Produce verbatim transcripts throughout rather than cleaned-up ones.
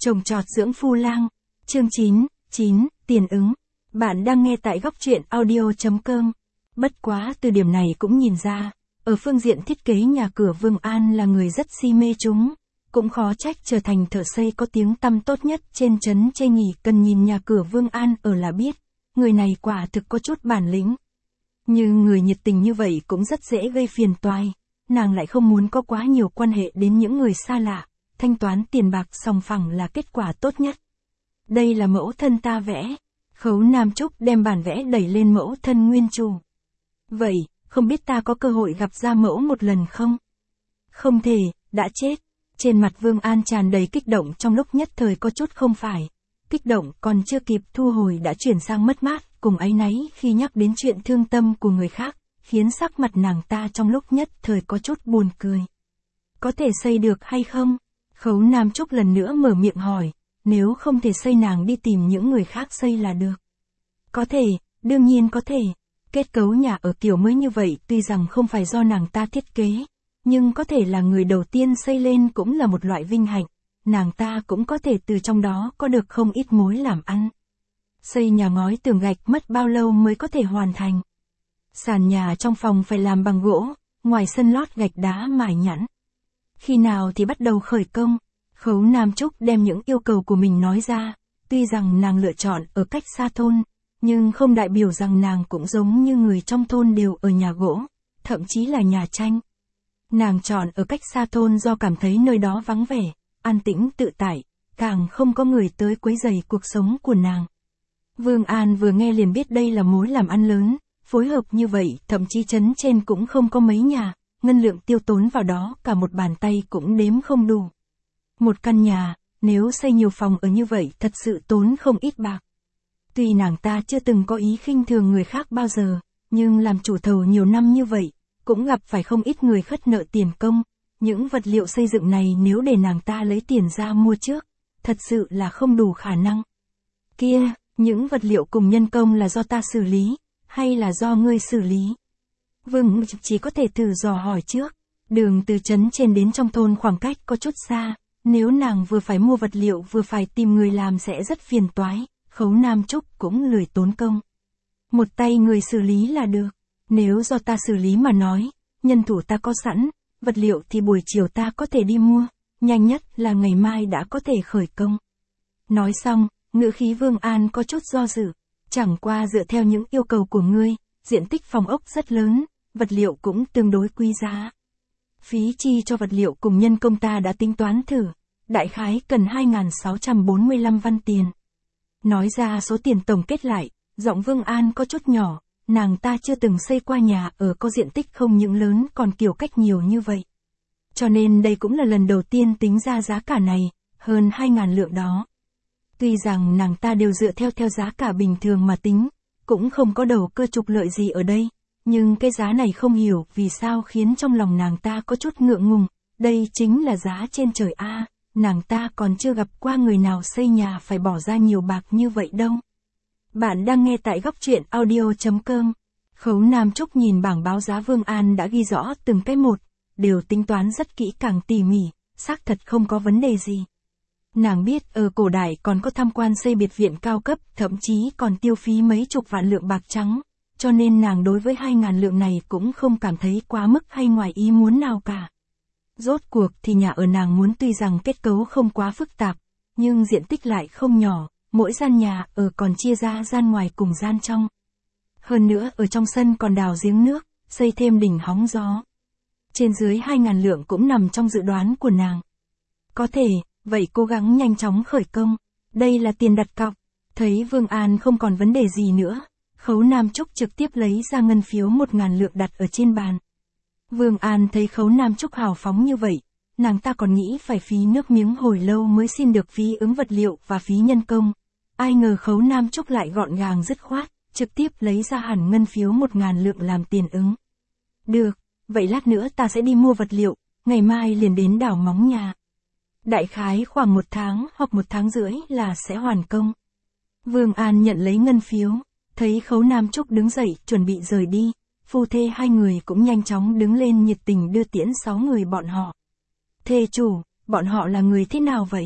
Trồng trọt dưỡng phu lang. Chương chín, chín, tiền ứng. Bạn đang nghe tại góc truyện audio chấm com. Bất quá từ điểm này cũng nhìn ra, ở phương diện thiết kế nhà cửa Vương An là người rất si mê chúng. Cũng khó trách trở thành thợ xây có tiếng tăm tốt nhất trên trấn Chê nhỉ, cần nhìn nhà cửa Vương An ở là biết. Người này quả thực có chút bản lĩnh. Như người nhiệt tình như vậy cũng rất dễ gây phiền toái. Nàng lại không muốn có quá nhiều quan hệ đến những người xa lạ. Thanh toán tiền bạc sòng phẳng là kết quả tốt nhất. Đây là mẫu thân ta vẽ. Khấu Nam Trúc đem bản vẽ đẩy lên mẫu thân nguyên chủ. Vậy, không biết ta có cơ hội gặp gia mẫu một lần không? Không thể, đã chết. Trên mặt Vương An tràn đầy kích động, trong lúc nhất thời có chút không phải. Kích động còn chưa kịp thu hồi đã chuyển sang mất mát, cùng áy náy khi nhắc đến chuyện thương tâm của người khác, khiến sắc mặt nàng ta trong lúc nhất thời có chút buồn cười. Có thể xây được hay không? Khấu Nam Trúc lần nữa mở miệng hỏi, nếu không thể xây nàng đi tìm những người khác xây là được. Có thể, đương nhiên có thể. Kết cấu nhà ở kiểu mới như vậy tuy rằng không phải do nàng ta thiết kế, nhưng có thể là người đầu tiên xây lên cũng là một loại vinh hạnh. Nàng ta cũng có thể từ trong đó có được không ít mối làm ăn. Xây nhà ngói tường gạch mất bao lâu mới có thể hoàn thành? Sàn nhà trong phòng phải làm bằng gỗ, ngoài sân lót gạch đá mài nhẵn. Khi nào thì bắt đầu khởi công? Khấu Nam Trúc đem những yêu cầu của mình nói ra, tuy rằng nàng lựa chọn ở cách xa thôn, nhưng không đại biểu rằng nàng cũng giống như người trong thôn đều ở nhà gỗ, thậm chí là nhà tranh. Nàng chọn ở cách xa thôn do cảm thấy nơi đó vắng vẻ, an tĩnh tự tại, càng không có người tới quấy rầy cuộc sống của nàng. Vương An vừa nghe liền biết đây là mối làm ăn lớn, phối hợp như vậy thậm chí trấn trên cũng không có mấy nhà, ngân lượng tiêu tốn vào đó cả một bàn tay cũng đếm không đủ. Một căn nhà, nếu xây nhiều phòng ở như vậy thật sự tốn không ít bạc. Tuy nàng ta chưa từng có ý khinh thường người khác bao giờ, nhưng làm chủ thầu nhiều năm như vậy, cũng gặp phải không ít người khất nợ tiền công. Những vật liệu xây dựng này nếu để nàng ta lấy tiền ra mua trước, thật sự là không đủ khả năng. Kia, những vật liệu cùng nhân công là do ta xử lý, hay là do ngươi xử lý? Vương chỉ có thể thử dò hỏi trước. Đường từ trấn trên đến trong thôn khoảng cách có chút xa, nếu nàng vừa phải mua vật liệu vừa phải tìm người làm sẽ rất phiền toái. Khấu Nam Trúc cũng lười tốn công. Một tay người xử lý là được. Nếu do ta xử lý mà nói, nhân thủ ta có sẵn, vật liệu thì buổi chiều ta có thể đi mua, nhanh nhất là ngày mai đã có thể khởi công. Nói xong, ngữ khí Vương An có chút do dự, chẳng qua dựa theo những yêu cầu của ngươi, diện tích phòng ốc rất lớn, vật liệu cũng tương đối quý giá. Phí chi cho vật liệu cùng nhân công ta đã tính toán thử, đại khái cần hai nghìn sáu trăm bốn mươi lăm văn tiền. Nói ra số tiền tổng kết lại, giọng Vương An có chút nhỏ, nàng ta chưa từng xây qua nhà ở có diện tích không những lớn còn kiểu cách nhiều như vậy. Cho nên đây cũng là lần đầu tiên tính ra giá cả này, hơn hai nghìn lượng đó. Tuy rằng nàng ta đều dựa theo theo giá cả bình thường mà tính, cũng không có đầu cơ trục lợi gì ở đây, nhưng cái giá này không hiểu vì sao khiến trong lòng nàng ta có chút ngượng ngùng, đây chính là giá trên trời a. Nàng ta còn chưa gặp qua người nào xây nhà phải bỏ ra nhiều bạc như vậy đâu. Bạn đang nghe tại góc truyện audio chấm com. Khấu Nam Trúc nhìn bảng báo giá Vương An đã ghi rõ từng cái một, đều tính toán rất kỹ càng tỉ mỉ, xác thật không có vấn đề gì. Nàng biết ở cổ đại còn có tham quan xây biệt viện cao cấp, thậm chí còn tiêu phí mấy chục vạn lượng bạc trắng, cho nên nàng đối với hai ngàn lượng này cũng không cảm thấy quá mức hay ngoài ý muốn nào cả. Rốt cuộc thì nhà ở nàng muốn tuy rằng kết cấu không quá phức tạp, nhưng diện tích lại không nhỏ, mỗi gian nhà ở còn chia ra gian ngoài cùng gian trong. Hơn nữa ở trong sân còn đào giếng nước, xây thêm đỉnh hóng gió. Trên dưới hai ngàn lượng cũng nằm trong dự đoán của nàng. Có thể, vậy cố gắng nhanh chóng khởi công. Đây là tiền đặt cọc. Thấy Vương An không còn vấn đề gì nữa, Khấu Nam Trúc trực tiếp lấy ra ngân phiếu một ngàn lượng đặt ở trên bàn. Vương An thấy Khấu Nam Trúc hào phóng như vậy, nàng ta còn nghĩ phải phí nước miếng hồi lâu mới xin được phí ứng vật liệu và phí nhân công. Ai ngờ Khấu Nam Trúc lại gọn gàng dứt khoát, trực tiếp lấy ra hẳn ngân phiếu một ngàn lượng làm tiền ứng. Được, vậy lát nữa ta sẽ đi mua vật liệu, ngày mai liền đến đào móng nhà. Đại khái khoảng một tháng hoặc một tháng rưỡi là sẽ hoàn công. Vương An nhận lấy ngân phiếu, thấy Khấu Nam Trúc đứng dậy chuẩn bị rời đi. Phu thê hai người cũng nhanh chóng đứng lên nhiệt tình đưa tiễn sáu người bọn họ. Thê chủ, bọn họ là người thế nào vậy?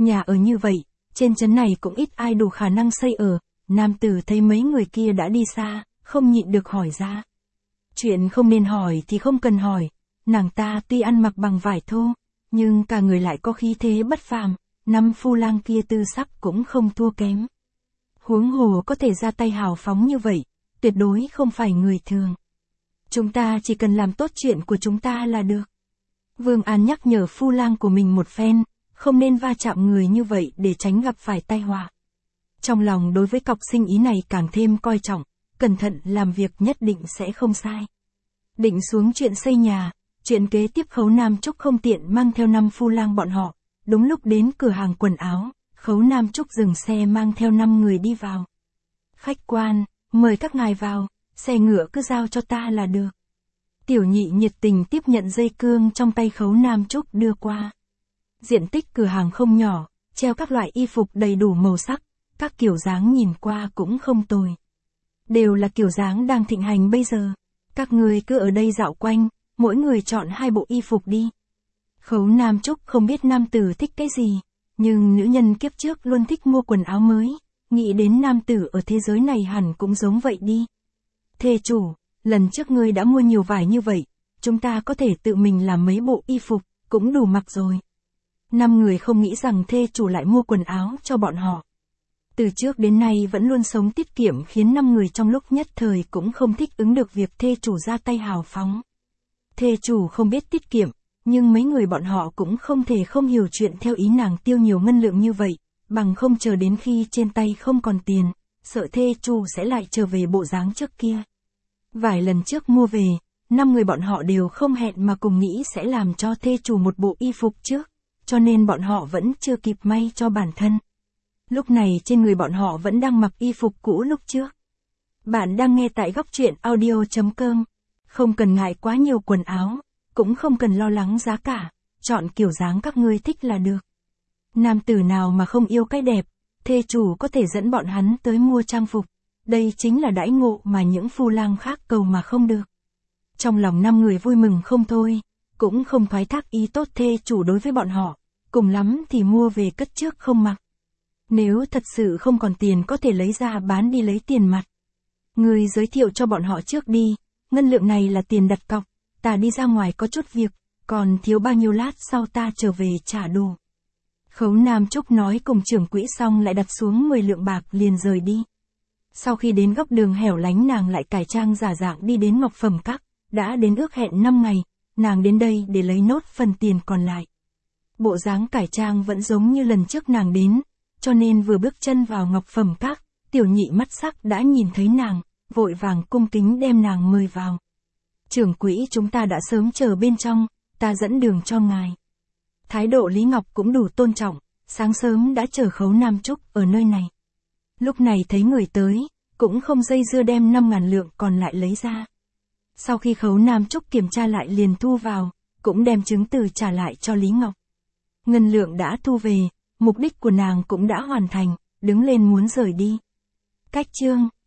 Nhà ở như vậy, trên trấn này cũng ít ai đủ khả năng xây ở. Nam tử thấy mấy người kia đã đi xa, không nhịn được hỏi ra. Chuyện không nên hỏi thì không cần hỏi, nàng ta tuy ăn mặc bằng vải thô, nhưng cả người lại có khí thế bất phàm, năm phu lang kia tư sắc cũng không thua kém. Huống hồ có thể ra tay hào phóng như vậy, tuyệt đối không phải người thường. Chúng ta chỉ cần làm tốt chuyện của chúng ta là được. Vương An nhắc nhở phu lang của mình một phen, không nên va chạm người như vậy để tránh gặp phải tai họa. Trong lòng đối với cọc sinh ý này càng thêm coi trọng, cẩn thận làm việc nhất định sẽ không sai. Định xuống chuyện xây nhà, chuyện kế tiếp Khấu Nam Trúc không tiện mang theo năm phu lang bọn họ, đúng lúc đến cửa hàng quần áo, Khấu Nam Trúc dừng xe mang theo năm người đi vào. Khách quan, mời các ngài vào, xe ngựa cứ giao cho ta là được. Tiểu nhị nhiệt tình tiếp nhận dây cương trong tay Khấu Nam Trúc đưa qua. Diện tích cửa hàng không nhỏ, treo các loại y phục đầy đủ màu sắc, các kiểu dáng nhìn qua cũng không tồi. Đều là kiểu dáng đang thịnh hành bây giờ. Các người cứ ở đây dạo quanh, mỗi người chọn hai bộ y phục đi. Khấu Nam Trúc không biết nam tử thích cái gì, nhưng nữ nhân kiếp trước luôn thích mua quần áo mới, nghĩ đến nam tử ở thế giới này hẳn cũng giống vậy đi. Thê chủ, lần trước ngươi đã mua nhiều vải như vậy, chúng ta có thể tự mình làm mấy bộ y phục, cũng đủ mặc rồi. Năm người không nghĩ rằng thê chủ lại mua quần áo cho bọn họ. Từ trước đến nay vẫn luôn sống tiết kiệm khiến năm người trong lúc nhất thời cũng không thích ứng được việc thê chủ ra tay hào phóng. Thê chủ không biết tiết kiệm, nhưng mấy người bọn họ cũng không thể không hiểu chuyện theo ý nàng tiêu nhiều ngân lượng như vậy, bằng không chờ đến khi trên tay không còn tiền, sợ thê chủ sẽ lại trở về bộ dáng trước kia. Vài lần trước mua về, năm người bọn họ đều không hẹn mà cùng nghĩ sẽ làm cho thê chủ một bộ y phục trước, cho nên bọn họ vẫn chưa kịp may cho bản thân. Lúc này trên người bọn họ vẫn đang mặc y phục cũ lúc trước. Bạn đang nghe tại góc truyện audio chấm com. Không cần ngại quá nhiều quần áo, cũng không cần lo lắng giá cả, chọn kiểu dáng các ngươi thích là được. Nam tử nào mà không yêu cái đẹp, thê chủ có thể dẫn bọn hắn tới mua trang phục. Đây chính là đãi ngộ mà những phu lang khác cầu mà không được. Trong lòng năm người vui mừng không thôi, cũng không thoái thác ý tốt thê chủ đối với bọn họ, cùng lắm thì mua về cất trước không mặc. Nếu thật sự không còn tiền có thể lấy ra bán đi lấy tiền mặt. Người giới thiệu cho bọn họ trước đi, ngân lượng này là tiền đặt cọc, ta đi ra ngoài có chút việc, còn thiếu bao nhiêu lát sau ta trở về trả đủ. Khấu Nam Trúc nói cùng trưởng quỹ xong lại đặt xuống mười lượng bạc liền rời đi. Sau khi đến góc đường hẻo lánh nàng lại cải trang giả dạng đi đến Ngọc Phẩm Các, đã đến ước hẹn năm ngày, nàng đến đây để lấy nốt phần tiền còn lại. Bộ dáng cải trang vẫn giống như lần trước nàng đến, cho nên vừa bước chân vào Ngọc Phẩm Các, tiểu nhị mắt sắc đã nhìn thấy nàng, vội vàng cung kính đem nàng mời vào. Trưởng quỹ chúng ta đã sớm chờ bên trong, ta dẫn đường cho ngài. Thái độ Lý Ngọc cũng đủ tôn trọng, sáng sớm đã chờ Khấu Nam Trúc ở nơi này. Lúc này thấy người tới, cũng không dây dưa đem năm ngàn lượng còn lại lấy ra. Sau khi Khấu Nam Trúc kiểm tra lại liền thu vào, cũng đem chứng từ trả lại cho Lý Ngọc. Ngân lượng đã thu về, mục đích của nàng cũng đã hoàn thành, đứng lên muốn rời đi. Cách chương